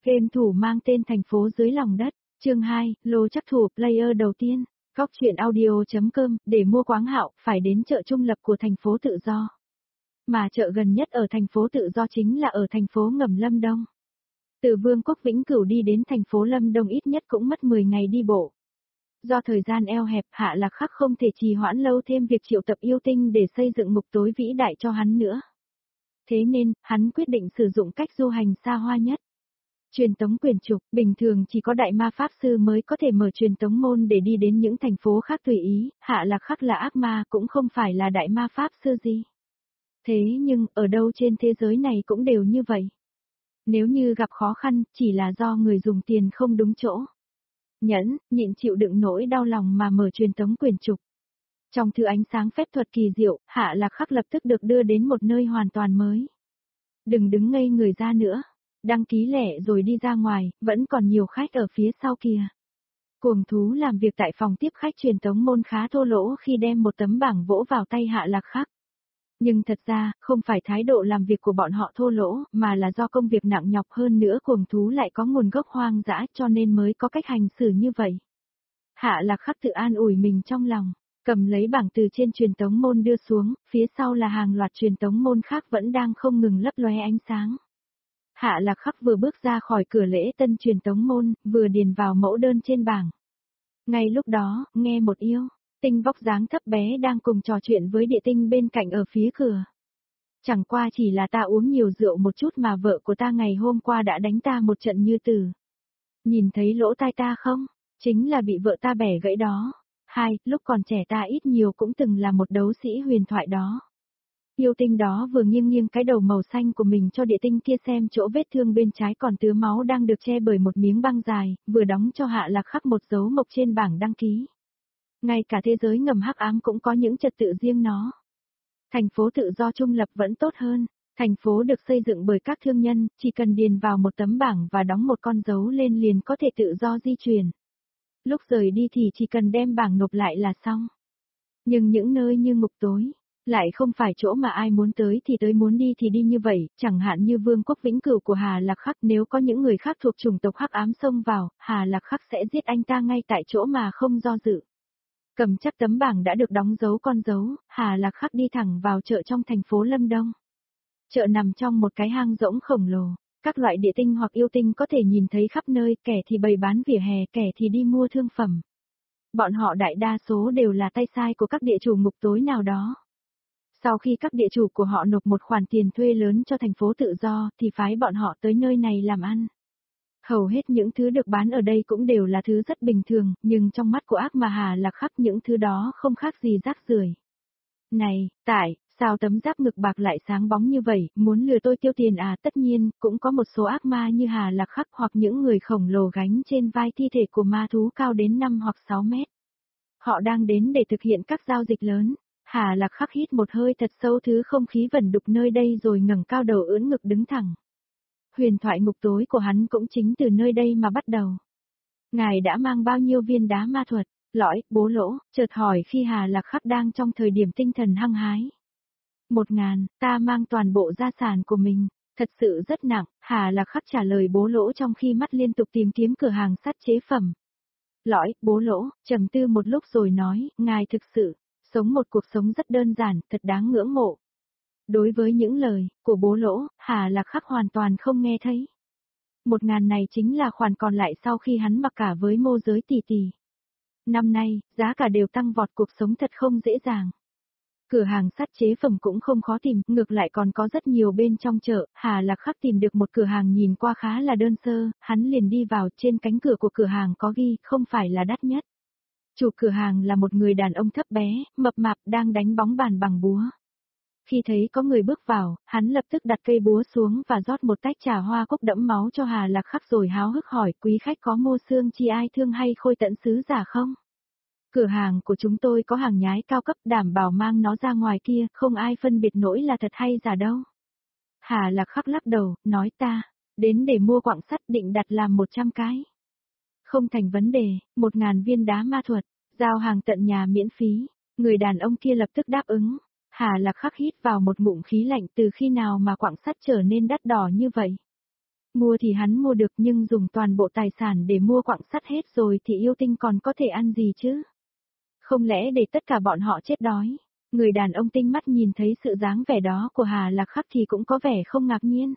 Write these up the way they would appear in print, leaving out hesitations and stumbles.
Game thủ mang tên thành phố dưới lòng đất, chương 2, lô chắc thủ player đầu tiên, góc truyện audio.com, để mua quáng hạo, phải đến chợ trung lập của thành phố Tự Do. Mà chợ gần nhất ở thành phố Tự Do chính là ở thành phố ngầm Lâm Đông. Từ Vương quốc Vĩnh Cửu đi đến thành phố Lâm Đông ít nhất cũng mất 10 ngày đi bộ. Do thời gian eo hẹp, Hạ Lạc Khắc không thể trì hoãn lâu thêm việc triệu tập yêu tinh để xây dựng ngục tối vĩ đại cho hắn nữa. Thế nên, hắn quyết định sử dụng cách du hành xa hoa nhất. Truyền tống quyền trục, bình thường chỉ có đại ma pháp sư mới có thể mở truyền tống môn để đi đến những thành phố khác tùy ý, Hạ Lạc Khắc là ác ma cũng không phải là đại ma pháp sư gì. Thế nhưng, ở đâu trên thế giới này cũng đều như vậy. Nếu như gặp khó khăn, chỉ là do người dùng tiền không đúng chỗ. Nhẫn, nhịn chịu đựng nỗi đau lòng mà mở truyền tống quyền trục. Trong thứ ánh sáng phép thuật kỳ diệu, Hạ Lạc Khắc lập tức được đưa đến một nơi hoàn toàn mới. Đừng đứng ngây người ra nữa. Đăng ký lẻ rồi đi ra ngoài, vẫn còn nhiều khách ở phía sau kìa. Cuồng thú làm việc tại phòng tiếp khách truyền tống môn khá thô lỗ khi đem một tấm bảng vỗ vào tay Hạ Lạc Khắc. Nhưng thật ra, không phải thái độ làm việc của bọn họ thô lỗ, mà là do công việc nặng nhọc hơn nữa cuồng thú lại có nguồn gốc hoang dã cho nên mới có cách hành xử như vậy. Hạ Lạc Khắc tự an ủi mình trong lòng, cầm lấy bảng từ trên truyền tống môn đưa xuống, phía sau là hàng loạt truyền tống môn khác vẫn đang không ngừng lấp lóe ánh sáng. Hạ Lạc Khắc vừa bước ra khỏi cửa lễ tân truyền tống môn, vừa điền vào mẫu đơn trên bảng. Ngay lúc đó, nghe một yêu tinh vóc dáng thấp bé đang cùng trò chuyện với địa tinh bên cạnh ở phía cửa. Chẳng qua chỉ là ta uống nhiều rượu một chút mà vợ của ta ngày hôm qua đã đánh ta một trận như tử. Nhìn thấy lỗ tai ta không? Chính là bị vợ ta bẻ gãy đó. Lúc còn trẻ ta ít nhiều cũng từng là một đấu sĩ huyền thoại đó. Yêu tinh đó vừa nghiêng nghiêng cái đầu màu xanh của mình cho địa tinh kia xem chỗ vết thương bên trái còn tứa máu đang được che bởi một miếng băng dài, vừa đóng cho Hạ Lạc Khắc một dấu mộc trên bảng đăng ký. Ngay cả thế giới ngầm hắc ám cũng có những trật tự riêng nó. Thành phố Tự Do trung lập vẫn tốt hơn, thành phố được xây dựng bởi các thương nhân, chỉ cần điền vào một tấm bảng và đóng một con dấu lên liền có thể tự do di chuyển. Lúc rời đi thì chỉ cần đem bảng nộp lại là xong. Nhưng những nơi như ngục tối, lại không phải chỗ mà ai muốn tới thì tới muốn đi thì đi như vậy, chẳng hạn như Vương quốc Vĩnh Cửu của Hà Lạc Khắc, nếu có những người khác thuộc chủng tộc hắc ám xông vào, Hà Lạc Khắc sẽ giết anh ta ngay tại chỗ mà không do dự. Cầm chắc tấm bảng đã được đóng dấu con dấu, Hà Lạc Khắc đi thẳng vào chợ trong thành phố Lâm Đông. Chợ nằm trong một cái hang rỗng khổng lồ, các loại địa tinh hoặc yêu tinh có thể nhìn thấy khắp nơi, kẻ thì bày bán vỉa hè, kẻ thì đi mua thương phẩm. Bọn họ đại đa số đều là tay sai của các địa chủ ngục tối nào đó. Sau khi các địa chủ của họ nộp một khoản tiền thuê lớn cho thành phố Tự Do thì phái bọn họ tới nơi này làm ăn. Hầu hết những thứ được bán ở đây cũng đều là thứ rất bình thường, nhưng trong mắt của ác ma Hà Lạc Khắc những thứ đó không khác gì rác rưởi. Này, sao tấm giáp ngực bạc lại sáng bóng như vậy, muốn lừa tôi tiêu tiền à? Tất nhiên, cũng có một số ác ma như Hà Lạc Khắc hoặc những người khổng lồ gánh trên vai thi thể của ma thú cao đến 5 hoặc 6 mét. Họ đang đến để thực hiện các giao dịch lớn. Hà Lạc Khắc hít một hơi thật sâu thứ không khí vẩn đục nơi đây rồi ngẩng cao đầu ưỡn ngực đứng thẳng. Huyền thoại ngục tối của hắn cũng chính từ nơi đây mà bắt đầu. Ngài đã mang bao nhiêu viên đá ma thuật? Lõi, bố lỗ, chợt hỏi khi Hà Lạc Khắc đang trong thời điểm tinh thần hăng hái. 1000, ta mang toàn bộ gia sản của mình, thật sự rất nặng, Hà Lạc Khắc trả lời bố lỗ trong khi mắt liên tục tìm kiếm cửa hàng sắt chế phẩm. Lõi, bố lỗ, trầm tư một lúc rồi nói, ngài thực sự sống một cuộc sống rất đơn giản, thật đáng ngưỡng mộ. Đối với những lời của bố lỗ, Hà Lạc Khắc hoàn toàn không nghe thấy. 1000 này chính là khoản còn lại sau khi hắn mặc cả với môi giới tỷ tỷ. Năm nay, giá cả đều tăng vọt, cuộc sống thật không dễ dàng. Cửa hàng sắt chế phẩm cũng không khó tìm, ngược lại còn có rất nhiều bên trong chợ. Hà Lạc Khắc tìm được một cửa hàng nhìn qua khá là đơn sơ, hắn liền đi vào, trên cánh cửa của cửa hàng có ghi, không phải là đắt nhất. Chủ cửa hàng là một người đàn ông thấp bé, mập mạp đang đánh bóng bàn bằng búa. Khi thấy có người bước vào, hắn lập tức đặt cây búa xuống và rót một tách trà hoa cúc đẫm máu cho Hà Lạc Khắc rồi háo hức hỏi, quý khách có mua xương chi ai thương hay khôi tẫn sứ giả không? Cửa hàng của chúng tôi có hàng nhái cao cấp, đảm bảo mang nó ra ngoài kia, không ai phân biệt nổi là thật hay giả đâu. Hà Lạc Khắc lắc đầu, nói ta đến để mua quặng sắt, định đặt làm 100 cái. Không thành vấn đề, 1000 viên đá ma thuật, giao hàng tận nhà miễn phí. Người đàn ông kia lập tức đáp ứng. Hà Lạc Khắc hít vào một ngụm khí lạnh, từ khi nào mà quặng sắt trở nên đắt đỏ như vậy. Mua thì hắn mua được nhưng dùng toàn bộ tài sản để mua quặng sắt hết rồi thì yêu tinh còn có thể ăn gì chứ? Không lẽ để tất cả bọn họ chết đói? Người đàn ông tinh mắt nhìn thấy sự dáng vẻ đó của Hà Lạc Khắc thì cũng có vẻ không ngạc nhiên.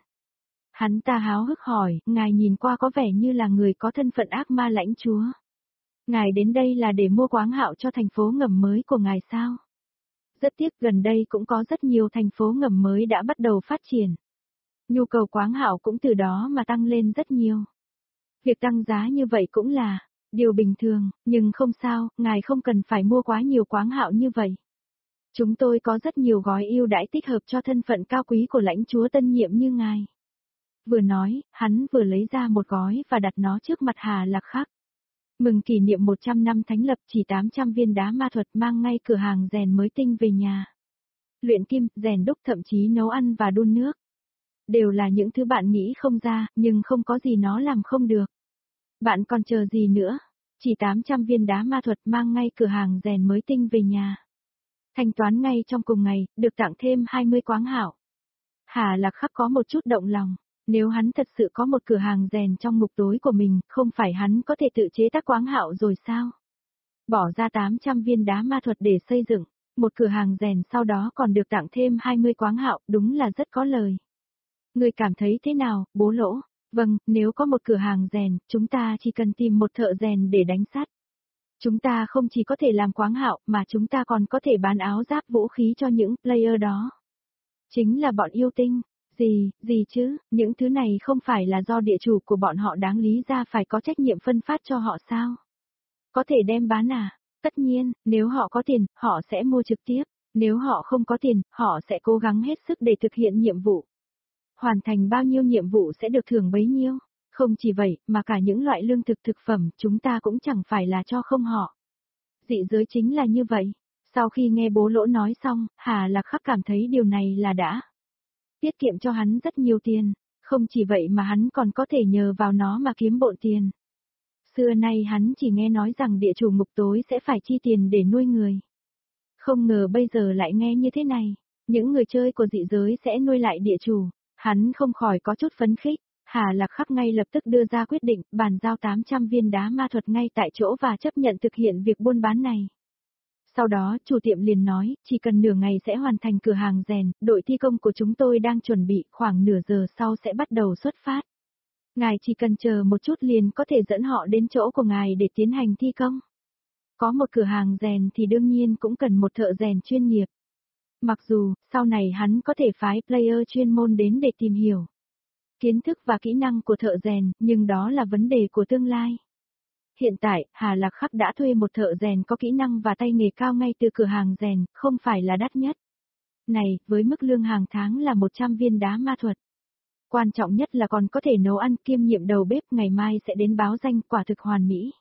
Hắn ta háo hức hỏi, ngài nhìn qua có vẻ như là người có thân phận ác ma lãnh chúa. Ngài đến đây là để mua quáng hạo cho thành phố ngầm mới của ngài sao? Rất tiếc gần đây cũng có rất nhiều thành phố ngầm mới đã bắt đầu phát triển. Nhu cầu quáng hạo cũng từ đó mà tăng lên rất nhiều. Việc tăng giá như vậy cũng là điều bình thường, nhưng không sao, ngài không cần phải mua quá nhiều quáng hạo như vậy. Chúng tôi có rất nhiều gói ưu đãi thích hợp cho thân phận cao quý của lãnh chúa tân nhiệm như ngài. Vừa nói, hắn vừa lấy ra một gói và đặt nó trước mặt Hà Lạc Khắc. Mừng kỷ niệm 100 năm thánh lập, chỉ 800 viên đá ma thuật, mang ngay cửa hàng rèn mới tinh về nhà. Luyện kim, rèn đúc, thậm chí nấu ăn và đun nước. Đều là những thứ bạn nghĩ không ra, nhưng không có gì nó làm không được. Bạn còn chờ gì nữa? Chỉ 800 viên đá ma thuật, mang ngay cửa hàng rèn mới tinh về nhà. Thanh toán ngay trong cùng ngày, được tặng thêm 20 quáng hạo. Hà Lạc Khắc có một chút động lòng. Nếu hắn thật sự có một cửa hàng rèn trong ngục tối của mình, không phải hắn có thể tự chế tác quáng hạo rồi sao? Bỏ ra 800 viên đá ma thuật để xây dựng, một cửa hàng rèn sau đó còn được tặng thêm 20 quáng hạo, đúng là rất có lời. Người cảm thấy thế nào, bố Lỗ? Vâng, nếu có một cửa hàng rèn, chúng ta chỉ cần tìm một thợ rèn để đánh sắt. Chúng ta không chỉ có thể làm quáng hạo, mà chúng ta còn có thể bán áo giáp vũ khí cho những player đó. Chính là bọn yêu tinh. Gì chứ, những thứ này không phải là do địa chủ của bọn họ đáng lý ra phải có trách nhiệm phân phát cho họ sao? Có thể đem bán à? Tất nhiên, nếu họ có tiền, họ sẽ mua trực tiếp. Nếu họ không có tiền, họ sẽ cố gắng hết sức để thực hiện nhiệm vụ. Hoàn thành bao nhiêu nhiệm vụ sẽ được thưởng bấy nhiêu. Không chỉ vậy, mà cả những loại lương thực thực phẩm chúng ta cũng chẳng phải là cho không họ. Dị giới chính là như vậy. Sau khi nghe bố Lỗ nói xong, Hà Lạc Khắc cảm thấy điều này là đã tiết kiệm cho hắn rất nhiều tiền, không chỉ vậy mà hắn còn có thể nhờ vào nó mà kiếm bộn tiền. Xưa nay hắn chỉ nghe nói rằng địa chủ ngục tối sẽ phải chi tiền để nuôi người. Không ngờ bây giờ lại nghe như thế này, những người chơi của dị giới sẽ nuôi lại địa chủ, hắn không khỏi có chút phấn khích. Hà Lạc Khắc ngay lập tức đưa ra quyết định, bàn giao 800 viên đá ma thuật ngay tại chỗ và chấp nhận thực hiện việc buôn bán này. Sau đó, chủ tiệm liền nói, chỉ cần nửa ngày sẽ hoàn thành cửa hàng rèn, đội thi công của chúng tôi đang chuẩn bị, khoảng nửa giờ sau sẽ bắt đầu xuất phát. Ngài chỉ cần chờ một chút liền có thể dẫn họ đến chỗ của ngài để tiến hành thi công. Có một cửa hàng rèn thì đương nhiên cũng cần một thợ rèn chuyên nghiệp. Mặc dù, sau này hắn có thể phái player chuyên môn đến để tìm hiểu kiến thức và kỹ năng của thợ rèn, nhưng đó là vấn đề của tương lai. Hiện tại, Hà Lạc Khắc đã thuê một thợ rèn có kỹ năng và tay nghề cao ngay từ cửa hàng rèn, không phải là đắt nhất. Này, với mức lương hàng tháng là 100 viên đá ma thuật. Quan trọng nhất là còn có thể nấu ăn, kiêm nhiệm đầu bếp, ngày mai sẽ đến báo danh, quả thực hoàn mỹ.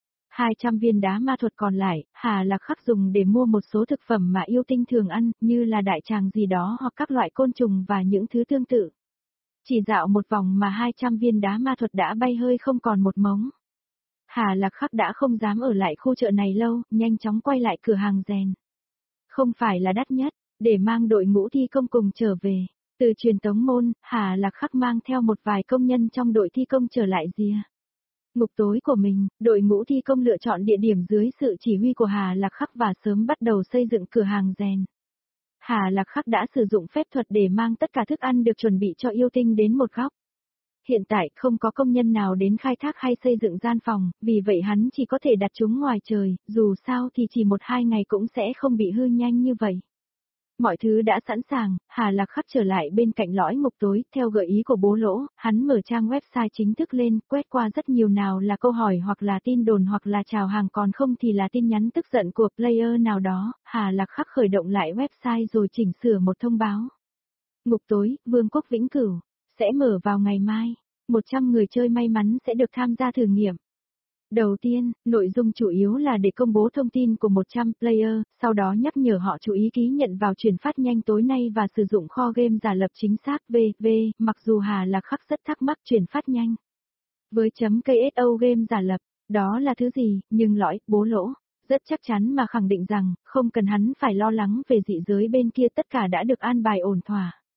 200 viên đá ma thuật còn lại, Hà Lạc Khắc dùng để mua một số thực phẩm mà yêu tinh thường ăn, như là đại tràng gì đó hoặc các loại côn trùng và những thứ tương tự. Chỉ dạo một vòng mà 200 viên đá ma thuật đã bay hơi không còn một mống. Hà Lạc Khắc đã không dám ở lại khu chợ này lâu, nhanh chóng quay lại cửa hàng rèn. Không phải là đắt nhất, để mang đội ngũ thi công cùng trở về. Từ truyền tống môn, Hà Lạc Khắc mang theo một vài công nhân trong đội thi công trở lại rìa ngục tối của mình, đội ngũ thi công lựa chọn địa điểm dưới sự chỉ huy của Hà Lạc Khắc và sớm bắt đầu xây dựng cửa hàng rèn. Hà Lạc Khắc đã sử dụng phép thuật để mang tất cả thức ăn được chuẩn bị cho yêu tinh đến một góc. Hiện tại không có công nhân nào đến khai thác hay xây dựng gian phòng, vì vậy hắn chỉ có thể đặt chúng ngoài trời, dù sao thì chỉ 1-2 ngày cũng sẽ không bị hư nhanh như vậy. Mọi thứ đã sẵn sàng, Hà Lạc Khắc trở lại bên cạnh lõi ngục tối, theo gợi ý của bố Lỗ, hắn mở trang website chính thức lên, quét qua rất nhiều, nào là câu hỏi hoặc là tin đồn hoặc là chào hàng, còn không thì là tin nhắn tức giận của player nào đó. Hà Lạc Khắc khởi động lại website rồi chỉnh sửa một thông báo. Ngục tối, Vương quốc Vĩnh Cửu, sẽ mở vào ngày mai. 100 người chơi may mắn sẽ được tham gia thử nghiệm. Đầu tiên, nội dung chủ yếu là để công bố thông tin của 100 player, sau đó nhắc nhở họ chú ý ký nhận vào chuyển phát nhanh tối nay và sử dụng kho game giả lập chính xác mặc dù Hà Lạc Khắc rất thắc mắc chuyển phát nhanh. Với .kso game giả lập, đó là thứ gì, nhưng lõi, bố Lỗ, rất chắc chắn mà khẳng định rằng, không cần hắn phải lo lắng về dị giới bên kia, tất cả đã được an bài ổn thỏa.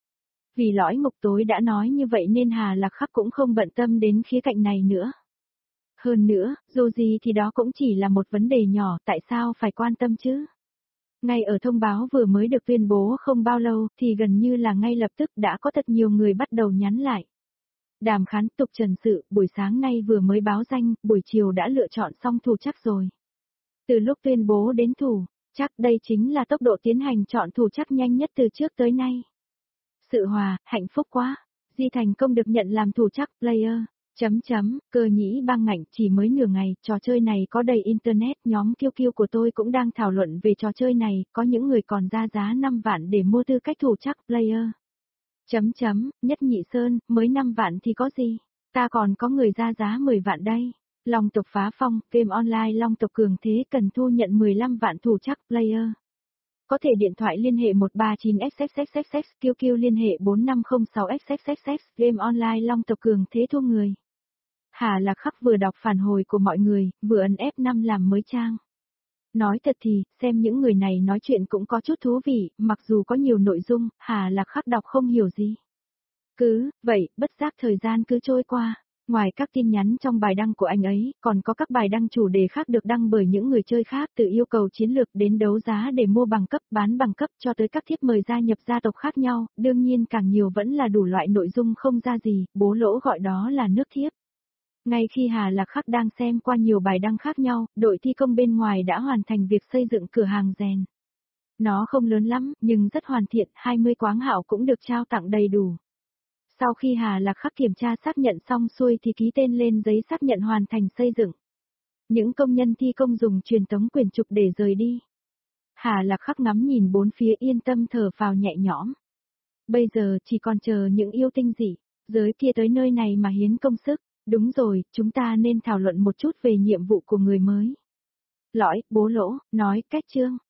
Vì lõi ngục tối đã nói như vậy nên Hà Lạc Khắc cũng không bận tâm đến khía cạnh này nữa. Hơn nữa, dù gì thì đó cũng chỉ là một vấn đề nhỏ, tại sao phải quan tâm chứ? Ngay ở thông báo vừa mới được tuyên bố không bao lâu thì gần như là ngay lập tức đã có thật nhiều người bắt đầu nhắn lại. Đàm Khán Tục Trần sự, buổi sáng nay vừa mới báo danh, buổi chiều đã lựa chọn xong thủ chắc rồi. Từ lúc tuyên bố đến thủ, chắc đây chính là tốc độ tiến hành chọn thủ chắc nhanh nhất từ trước tới nay. Sự hòa, hạnh phúc quá. Di thành công được nhận làm thủ chắc player. Cơ nhĩ băng ngạnh chỉ mới nửa ngày, trò chơi này có đầy internet, nhóm kiêu kiêu của tôi cũng đang thảo luận về trò chơi này, có những người còn ra giá 5 vạn để mua tư cách thủ chắc player. Nhất Nhị Sơn, mới 5 vạn thì có gì, ta còn có người ra giá 10 vạn đây. Long tộc phá phong, game online Long tộc cường thế cần thu nhận 15 vạn thủ chắc player. Có thể điện thoại liên hệ 139XXXXX, QQ liên hệ 4506XXXX, game online Long tộc cường thế thua người. Hà Lạc Khắc vừa đọc phản hồi của mọi người, vừa ấn F5 làm mới trang. Nói thật thì, xem những người này nói chuyện cũng có chút thú vị, mặc dù có nhiều nội dung, Hà Lạc Khắc đọc không hiểu gì. Vậy, bất giác thời gian cứ trôi qua. Ngoài các tin nhắn trong bài đăng của anh ấy, còn có các bài đăng chủ đề khác được đăng bởi những người chơi khác, từ yêu cầu chiến lược đến đấu giá để mua bằng cấp, bán bằng cấp cho tới các thiếp mời gia nhập gia tộc khác nhau, đương nhiên càng nhiều vẫn là đủ loại nội dung không ra gì, bố lỗ gọi đó là nước thiếp. Ngay khi Hà Lạc Khắc đang xem qua nhiều bài đăng khác nhau, đội thi công bên ngoài đã hoàn thành việc xây dựng cửa hàng rèn. Nó không lớn lắm, nhưng rất hoàn thiện, 20 quáng hạo cũng được trao tặng đầy đủ. Sau khi Hà Lạc Khắc kiểm tra xác nhận xong xuôi thì ký tên lên giấy xác nhận hoàn thành xây dựng. Những công nhân thi công dùng truyền tống quyển trục để rời đi. Hà Lạc Khắc ngắm nhìn bốn phía yên tâm thở phào nhẹ nhõm. Bây giờ chỉ còn chờ những yêu tinh dị giới kia tới nơi này mà hiến công sức. Đúng rồi, chúng ta nên thảo luận một chút về nhiệm vụ của người mới. Lõi, bố lỗ, nói cách chương.